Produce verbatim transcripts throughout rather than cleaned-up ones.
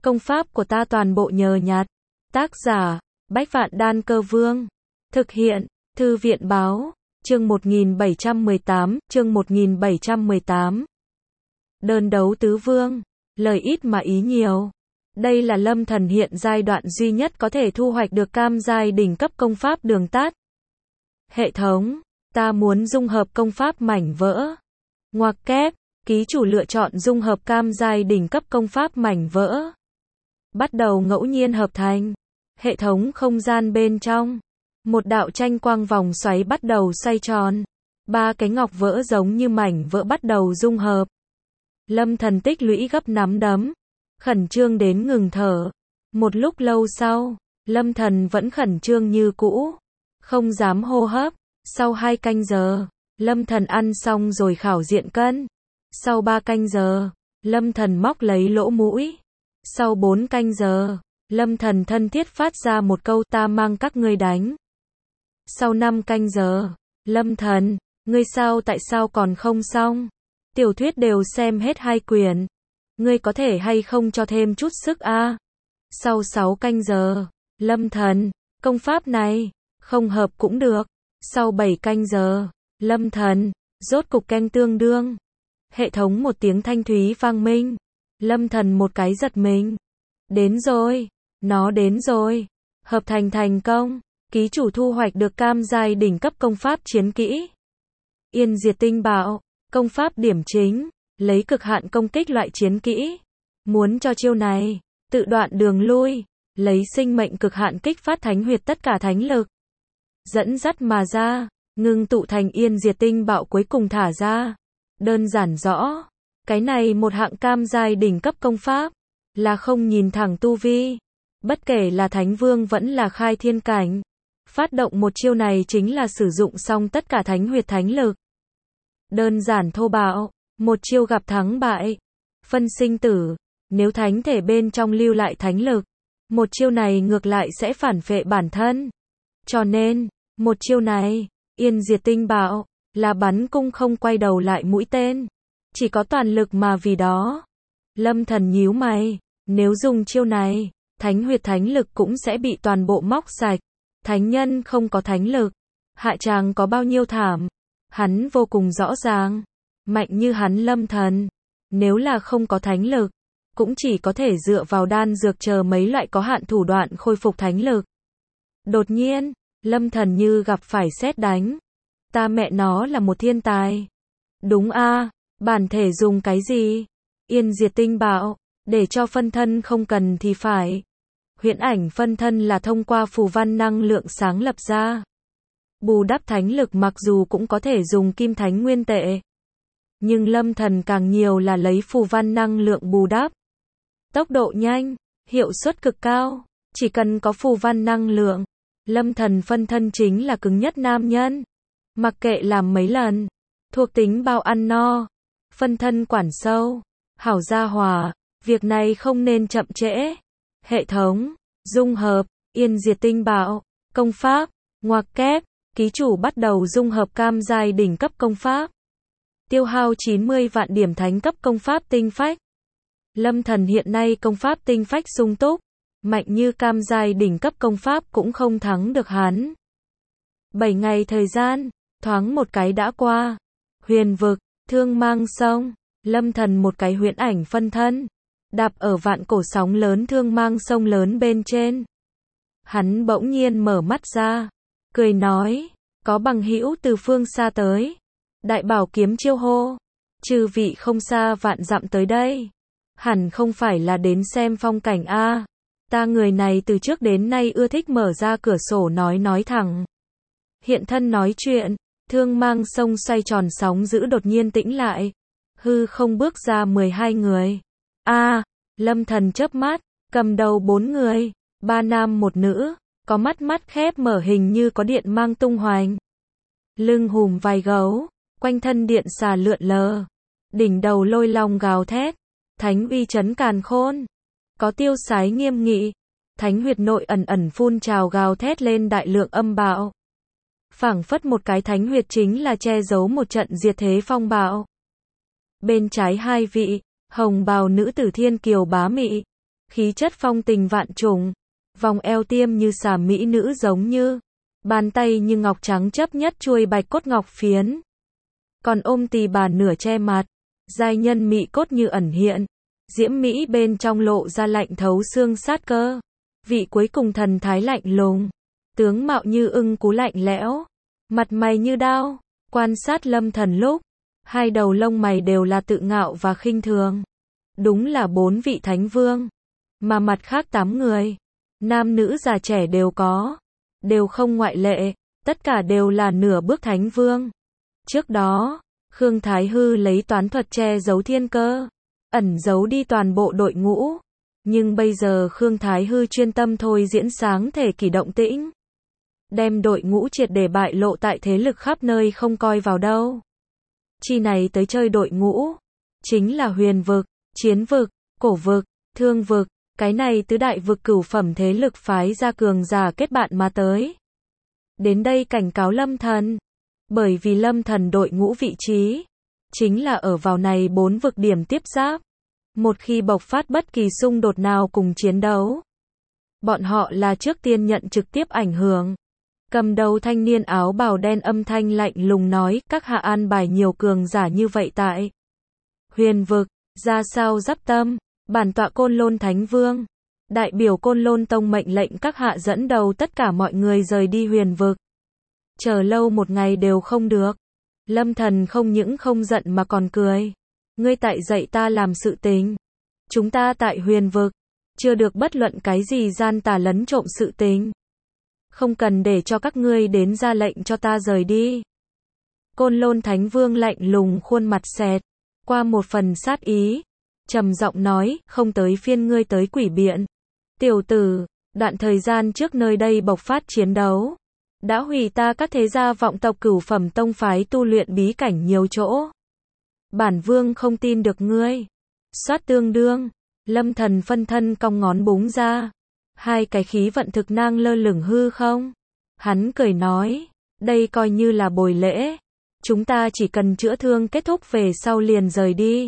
Công pháp của ta toàn bộ nhờ nhặt. Tác giả, Bách Vạn Đan Cơ Vương. Thực hiện, Thư viện Báo, chương một nghìn bảy trăm mười tám, chương một nghìn bảy trăm mười tám. Đơn đấu tứ vương, lời ít mà ý nhiều. Đây là Lâm Thần hiện giai đoạn duy nhất có thể thu hoạch được cam giai đỉnh cấp công pháp đường tắt. Hệ thống, ta muốn dung hợp công pháp mảnh vỡ. Ngoặc kép, ký chủ lựa chọn dung hợp cam giai đỉnh cấp công pháp mảnh vỡ. Bắt đầu ngẫu nhiên hợp thành. Hệ thống không gian bên trong. Một đạo tranh quang vòng xoáy bắt đầu xoay tròn. Ba cái ngọc vỡ giống như mảnh vỡ bắt đầu dung hợp. Lâm Thần tích lũy gấp nắm đấm. Khẩn trương đến ngừng thở. Một lúc lâu sau, Lâm Thần vẫn khẩn trương như cũ. Không dám hô hấp. Sau hai canh giờ, Lâm Thần ăn xong rồi khảo diện cân. Sau ba canh giờ, Lâm Thần móc lấy lỗ mũi. Sau bốn canh giờ, Lâm Thần thân thiết phát ra một câu ta mang các ngươi đánh. Sau năm canh giờ, Lâm Thần, ngươi sao tại sao còn không xong? Tiểu thuyết đều xem hết hai quyển. Ngươi có thể hay không cho thêm chút sức a? À? Sau sáu canh giờ, Lâm Thần, công pháp này, không hợp cũng được. Sau bảy canh giờ, Lâm Thần, rốt cục canh tương đương. Hệ thống một tiếng thanh thúy vang minh. Lâm Thần một cái giật mình. Đến rồi, nó đến rồi. Hợp thành thành công, ký chủ thu hoạch được cam giai đỉnh cấp công pháp chiến kỹ. Yên diệt tinh bạo, công pháp điểm chính, lấy cực hạn công kích loại chiến kỹ. Muốn cho chiêu này, tự đoạn đường lui, lấy sinh mệnh cực hạn kích phát thánh huyệt tất cả thánh lực. Dẫn dắt mà ra, ngưng tụ thành yên diệt tinh bạo cuối cùng thả ra. Đơn giản rõ, cái này một hạng cam giai đỉnh cấp công pháp, là không nhìn thẳng tu vi. Bất kể là thánh vương vẫn là khai thiên cảnh. Phát động một chiêu này chính là sử dụng xong tất cả thánh huyệt thánh lực. Đơn giản thô bạo, một chiêu gặp thắng bại. Phân sinh tử, nếu thánh thể bên trong lưu lại thánh lực, một chiêu này ngược lại sẽ phản phệ bản thân. Cho nên, một chiêu này, yên diệt tinh bạo, là bắn cung không quay đầu lại mũi tên. Chỉ có toàn lực mà vì đó. Lâm Thần nhíu mày, nếu dùng chiêu này, thánh huyệt thánh lực cũng sẽ bị toàn bộ móc sạch. Thánh nhân không có thánh lực, hạ tràng có bao nhiêu thảm. Hắn vô cùng rõ ràng, mạnh như hắn Lâm Thần, nếu là không có thánh lực, cũng chỉ có thể dựa vào đan dược chờ mấy loại có hạn thủ đoạn khôi phục thánh lực. Đột nhiên, Lâm Thần như gặp phải sét đánh. Ta mẹ nó là một thiên tài. Đúng a, à, bản thể dùng cái gì? Yên diệt tinh bạo, để cho phân thân không cần thì phải. Huyễn ảnh phân thân là thông qua phù văn năng lượng sáng lập ra. Bù đắp thánh lực mặc dù cũng có thể dùng kim thánh nguyên tệ. Nhưng Lâm Thần càng nhiều là lấy phù văn năng lượng bù đắp. Tốc độ nhanh, hiệu suất cực cao, chỉ cần có phù văn năng lượng. Lâm Thần phân thân chính là cứng nhất nam nhân. Mặc kệ làm mấy lần, thuộc tính bao ăn no. Phân thân quản sâu, hảo gia hòa, việc này không nên chậm trễ. Hệ thống, dung hợp, yên diệt tinh bạo, công pháp, ngoặc kép, ký chủ bắt đầu dung hợp cam giai đỉnh cấp công pháp. Tiêu hao chín mươi vạn điểm thánh cấp công pháp tinh phách. Lâm Thần hiện nay công pháp tinh phách sung túc, mạnh như cam giai đỉnh cấp công pháp cũng không thắng được hắn. bảy ngày thời gian, thoáng một cái đã qua. Huyền vực, thương mang sông, Lâm Thần một cái huyễn ảnh phân thân, đạp ở vạn cổ sóng lớn thương mang sông lớn bên trên. Hắn bỗng nhiên mở mắt ra, cười nói, có bằng hữu từ phương xa tới. Đại bảo kiếm chiêu hô, chư vị không xa vạn dặm tới đây. Hẳn không phải là đến xem phong cảnh a. À. Ta người này từ trước đến nay ưa thích mở ra cửa sổ nói nói thẳng. Hiện thân nói chuyện, thương mang sông xoay tròn sóng dữ đột nhiên tĩnh lại. Hư không bước ra mười hai người. A, à, Lâm Thần chớp mắt, cầm đầu bốn người, ba nam một nữ, có mắt mắt khép mở hình như có điện mang tung hoành. Lưng hùm vai gấu, quanh thân điện xà lượn lờ, đỉnh đầu lôi long gào thét, thánh uy chấn càn khôn, có tiêu sái nghiêm nghị, thánh huyệt nội ẩn ẩn phun trào gào thét lên đại lượng âm bạo. Phảng phất một cái thánh huyệt chính là che giấu một trận diệt thế phong bạo. Bên trái hai vị, hồng bào nữ tử thiên kiều bá mị, khí chất phong tình vạn trùng, vòng eo tiêm như xà mỹ nữ giống như, bàn tay như ngọc trắng chấp nhất chuôi bạch cốt ngọc phiến. Còn ôm tỳ bà nửa che mặt, giai nhân mị cốt như ẩn hiện, diễm mỹ bên trong lộ ra lạnh thấu xương sát cơ. Vị cuối cùng thần thái lạnh lùng, tướng mạo như ưng cú lạnh lẽo, mặt mày như đao, quan sát Lâm Thần lúc, hai đầu lông mày đều là tự ngạo và khinh thường. Đúng là bốn vị thánh vương, mà mặt khác tám người, nam nữ già trẻ đều có, đều không ngoại lệ, tất cả đều là nửa bước thánh vương. Trước đó, Khương Thái Hư lấy toán thuật che giấu thiên cơ, ẩn giấu đi toàn bộ đội ngũ, nhưng bây giờ Khương Thái Hư chuyên tâm thôi diễn sáng thể kỳ động tĩnh, đem đội ngũ triệt để bại lộ tại thế lực khắp nơi không coi vào đâu. Chi này tới chơi đội ngũ, chính là huyền vực, chiến vực, cổ vực, thương vực, cái này tứ đại vực cửu phẩm thế lực phái ra cường giả kết bạn mà tới. Đến đây cảnh cáo Lâm Thần, bởi vì Lâm Thần đội ngũ vị trí, chính là ở vào này bốn vực điểm tiếp giáp. Một khi bộc phát bất kỳ xung đột nào cùng chiến đấu, bọn họ là trước tiên nhận trực tiếp ảnh hưởng. Cầm đầu thanh niên áo bào đen âm thanh lạnh lùng nói, các hạ an bài nhiều cường giả như vậy tại huyền vực, ra sao giáp tâm, bản tọa Côn Lôn Thánh Vương, đại biểu Côn Lôn Tông mệnh lệnh các hạ dẫn đầu tất cả mọi người rời đi huyền vực. Chờ lâu một ngày đều không được. Lâm Thần không những không giận mà còn cười. Ngươi tại dạy ta làm sự tình. Chúng ta tại huyền vực, chưa được bất luận cái gì gian tà lấn trộm sự tình. Không cần để cho các ngươi đến ra lệnh cho ta rời đi. Côn Lôn Thánh Vương lạnh lùng khuôn mặt xẹt qua một phần sát ý, trầm giọng nói, không tới phiên ngươi tới quỷ biện. Tiểu tử, đoạn thời gian trước nơi đây bộc phát chiến đấu, đã hủy ta các thế gia vọng tộc cửu phẩm tông phái tu luyện bí cảnh nhiều chỗ. Bản vương không tin được ngươi. Xoát tương đương, Lâm Thần phân thân cong ngón búng ra, hai cái khí vận thực nang lơ lửng hư không. Hắn cười nói, đây coi như là bồi lễ, chúng ta chỉ cần chữa thương kết thúc về sau liền rời đi.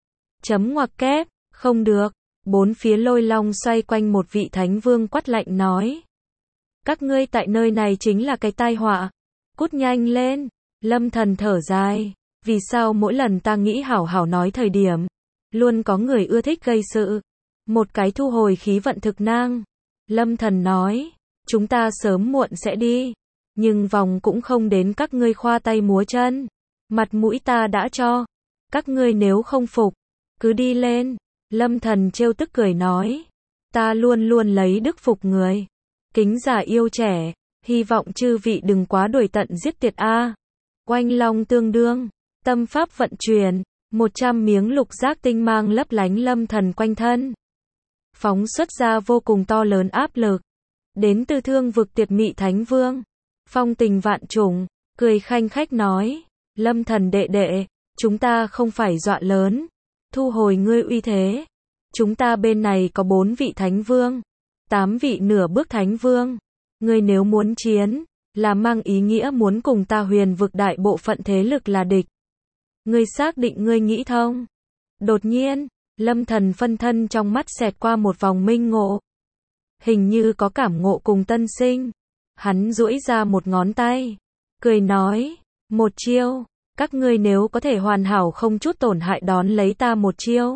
Chấm ngoặc kép, không được. Bốn phía lôi long xoay quanh một vị thánh vương quát lạnh nói, các ngươi tại nơi này chính là cái tai họa, cút nhanh lên. Lâm Thần thở dài, vì sao mỗi lần ta nghĩ hảo hảo nói thời điểm, luôn có người ưa thích gây sự. Một cái thu hồi khí vận thực nang. Lâm Thần nói, chúng ta sớm muộn sẽ đi, nhưng vòng cũng không đến các ngươi khoa tay múa chân. Mặt mũi ta đã cho, các ngươi nếu không phục, cứ đi lên. Lâm Thần trêu tức cười nói, ta luôn luôn lấy đức phục người. Kính giả yêu trẻ, hy vọng chư vị đừng quá đuổi tận giết tiệt a. Oanh long tương đương, tâm pháp vận chuyển, một trăm miếng lục giác tinh mang lấp lánh Lâm Thần quanh thân. Phóng xuất ra vô cùng to lớn áp lực. Đến từ thương vực Tiệt Mị Thánh Vương, phong tình vạn trùng, cười khanh khách nói, Lâm Thần đệ đệ, chúng ta không phải dọa lớn, thu hồi ngươi uy thế. Chúng ta bên này có bốn vị thánh vương, tám vị nửa bước thánh vương. Ngươi nếu muốn chiến, là mang ý nghĩa muốn cùng ta huyền vực đại bộ phận thế lực là địch. Ngươi xác định ngươi nghĩ thông? Đột nhiên, Lâm Thần phân thân trong mắt xẹt qua một vòng minh ngộ. Hình như có cảm ngộ cùng tân sinh. Hắn duỗi ra một ngón tay, cười nói, một chiêu, các ngươi nếu có thể hoàn hảo không chút tổn hại đón lấy ta một chiêu,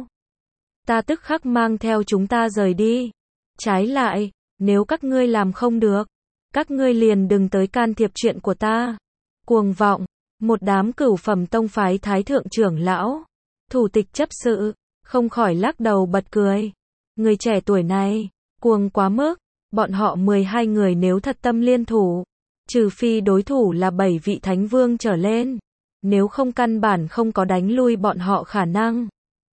ta tức khắc mang theo chúng ta rời đi. Trái lại, nếu các ngươi làm không được, các ngươi liền đừng tới can thiệp chuyện của ta. Cuồng vọng, một đám cửu phẩm tông phái thái thượng trưởng lão, thủ tịch chấp sự, không khỏi lắc đầu bật cười. Người trẻ tuổi này, cuồng quá mức, bọn họ mười hai người nếu thật tâm liên thủ, trừ phi đối thủ là bảy vị thánh vương trở lên, nếu không căn bản không có đánh lui bọn họ khả năng.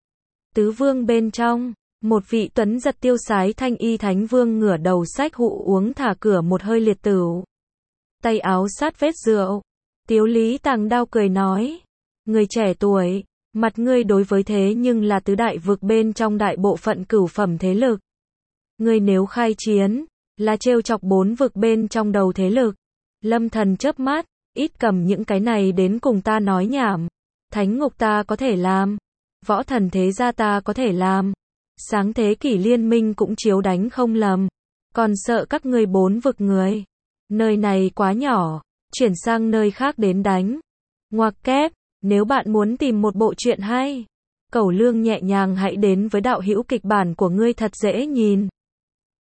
Tứ vương bên trong, một vị tuấn giật tiêu sái thanh y thánh vương ngửa đầu xách hụ uống thả cửa một hơi liệt tửu. Tay áo sát vết rượu, Tiếu Lý Tàng đao cười nói, người trẻ tuổi, mặt ngươi đối với thế nhưng là tứ đại vực bên trong đại bộ phận cửu phẩm thế lực. Ngươi nếu khai chiến, là trêu chọc bốn vực bên trong đầu thế lực. Lâm Thần chớp mắt, ít cầm những cái này đến cùng ta nói nhảm. Thánh ngục ta có thể làm, võ thần thế gia ta có thể làm, Sáng thế kỷ liên minh cũng chiếu đánh không lầm. Còn sợ các ngươi bốn vực người. Nơi này quá nhỏ, chuyển sang nơi khác đến đánh. Ngoặc kép, nếu bạn muốn tìm một bộ truyện hay, Cẩu Lương nhẹ nhàng hãy đến với đạo hữu kịch bản của ngươi thật dễ nhìn.